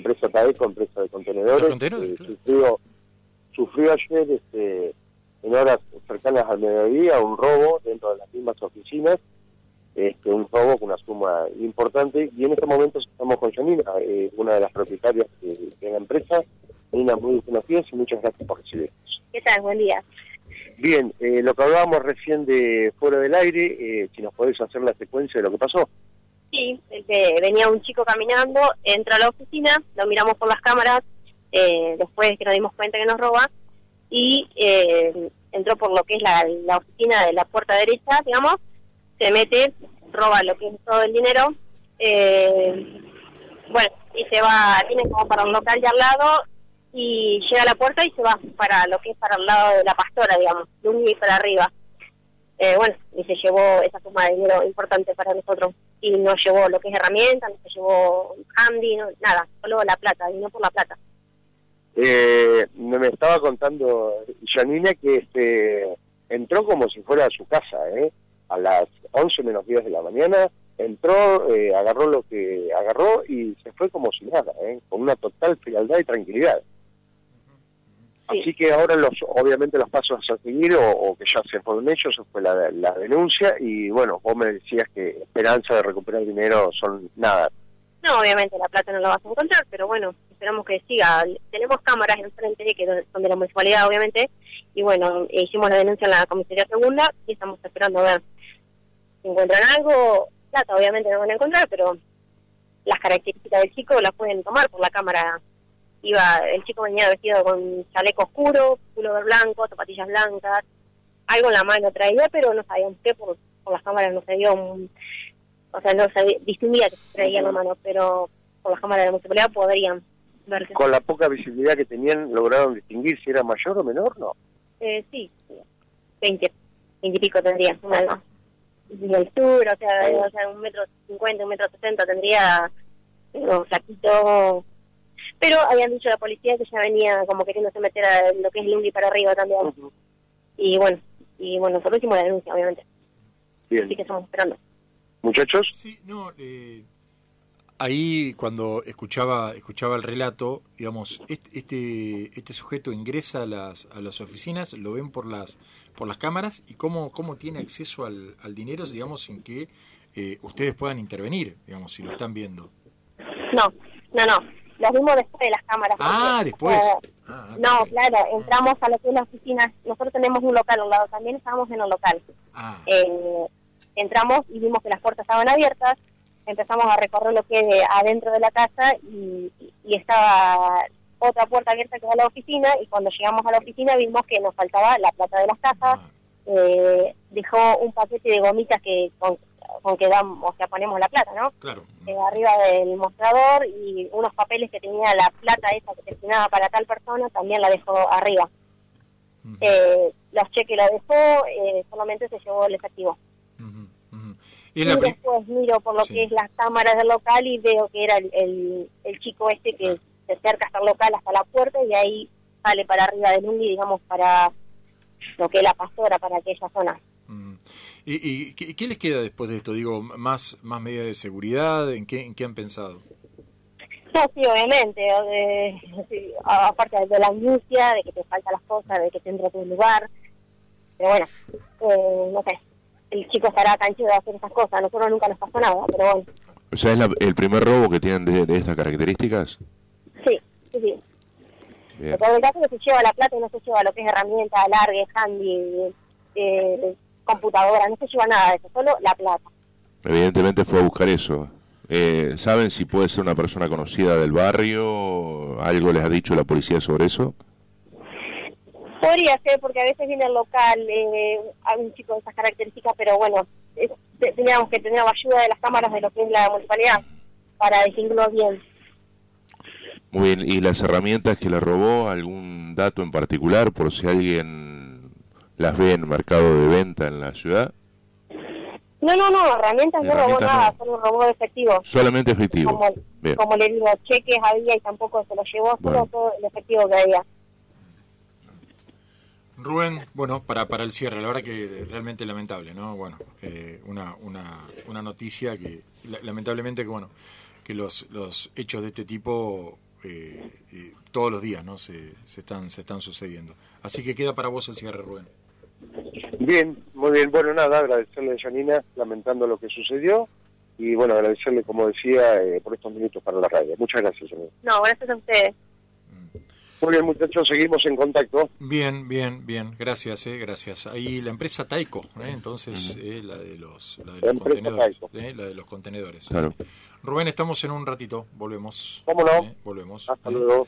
empresa Taeco, empresa de contenedores. Sufrió ayer, en horas cercanas al mediodía, un robo dentro de las mismas oficinas, un robo con una suma importante, y en este momento estamos con Janina, una de las propietarias de la empresa. Janina, muy buenos días y muchas gracias por recibirnos. ¿Qué tal? Buen día. Bien, lo que hablábamos recién de fuera del aire, si nos podés hacer la secuencia de lo que pasó. Sí, venía un chico caminando, entra a la oficina, lo miramos por las cámaras, después que nos dimos cuenta que nos roba, y entró por lo que es la oficina de la puerta derecha, digamos, se mete, roba lo que es todo el dinero, bueno, y se va, viene como para un local de al lado, y llega a la puerta y se va para lo que es para el lado de la Pastora, digamos, de un y para arriba. Bueno, y se llevó esa suma de dinero importante para nosotros, y no llevó lo que es herramientas, no se llevó handy, no, nada, solo la plata, vino por la plata. Me estaba contando Janina que entró como si fuera a su casa, a las 11 menos 10 de la mañana, entró, agarró lo que agarró y se fue como si nada, con una total frialdad y tranquilidad. Sí. Así que ahora obviamente los pasos a seguir, o que ya se fueron hechos, fue la denuncia, y bueno, vos me decías que esperanza de recuperar dinero son nada. No, obviamente la plata no la vas a encontrar, pero bueno, esperamos que siga. Tenemos cámaras enfrente, que son de la municipalidad, obviamente, y bueno, hicimos la denuncia en la comisaría segunda y estamos esperando a ver si encuentran algo. Plata obviamente no van a encontrar, pero las características del chico las pueden tomar por la cámara. El chico venía vestido con chaleco oscuro, pullover blanco, zapatillas blancas, algo en la mano traía, pero no sabíamos qué, por las cámaras no se vio, o sea, no se distinguía que traía en la mano, pero por las cámaras de la municipalidad podrían ver que... Con la poca visibilidad que tenían, ¿lograron distinguir si era mayor o menor, no? Sí, 20 y pico tendría, algo. De altura, o sea, 1,50 m, 1,60 m tendría, flaquito. Pero habían dicho la policía que ya venía como queriéndose meter a lo que es Lindy para arriba también. Uh-huh. Y bueno, nosotros hicimos la denuncia, obviamente. Bien. Así que estamos esperando. ¿Muchachos? Sí, no, ahí cuando escuchaba el relato, digamos, este sujeto ingresa a las oficinas, lo ven por las cámaras, y cómo tiene acceso al dinero, digamos, sin que ustedes puedan intervenir, digamos, si lo están viendo. No. Los vimos después de las cámaras. Después. No, claro, entramos a lo que es la oficina. Nosotros tenemos un local al lado, también estábamos en el local. Entramos y vimos que las puertas estaban abiertas, empezamos a recorrer lo que es adentro de la casa y estaba otra puerta abierta que era la oficina, y cuando llegamos a la oficina vimos que nos faltaba la plata de las casas. Dejó un paquete de gomitas con que ponemos la plata, ¿no? Claro. Arriba del mostrador, y unos papeles que tenía la plata esa que destinaba para tal persona, también la dejó arriba. Uh-huh. Los cheques los dejó, solamente se llevó el efectivo. Uh-huh. Uh-huh. Y después miro por lo que es las cámaras del local y veo que era el chico que se acerca hasta el local, hasta la puerta, y ahí sale para arriba del Undi, digamos, para lo que es la Pastora, para aquella zona. ¿Y qué les queda después de esto? Digo, más medidas de seguridad, ¿en qué han pensado? No, sí, obviamente, aparte de la angustia, de que te faltan las cosas, de que te entra a tu lugar, pero bueno, no sé, el chico estará canchudo de hacer esas cosas, a nosotros nunca nos pasó nada, pero bueno. O sea, ¿es el primer robo que tienen de estas características? Sí. Bien. Pero el caso es que se lleva la plata y no se lleva lo que es herramienta, alargue, handy, computadora, no se lleva nada de eso, solo la plata. Evidentemente fue a buscar eso. ¿Saben si puede ser una persona conocida del barrio? ¿Algo les ha dicho la policía sobre eso? Podría ser, porque a veces viene al local a un chico de esas características, pero bueno, teníamos que tener ayuda de las cámaras de lo que es la municipalidad para distinguirlo bien. Muy bien, ¿y las herramientas que le robó, algún dato en particular por si alguien las ve en el mercado de venta en la ciudad? No, herramientas no robó nada, solo robó efectivo. Solamente efectivo. Como le digo, cheques había y tampoco se los llevó, solo todo el efectivo que había. Rubén, bueno, para el cierre, la verdad que realmente lamentable, ¿no? Bueno, una noticia que lamentablemente que los hechos de este tipo todos los días, ¿no? Se están sucediendo. Así que queda para vos el cierre, Rubén. Bien, muy bien. Bueno, nada, agradecerle a Janina, lamentando lo que sucedió, y bueno, agradecerle, como decía, por estos minutos para la radio. Muchas gracias, Janina. No, gracias a ustedes. Muy bien, muchachos, seguimos en contacto. Bien, gracias, gracias. Ahí la empresa Taiko, entonces, la de los contenedores. La de los contenedores. Claro. Rubén, estamos en un ratito, volvemos. ¿Cómo no? Volvemos. Hasta luego.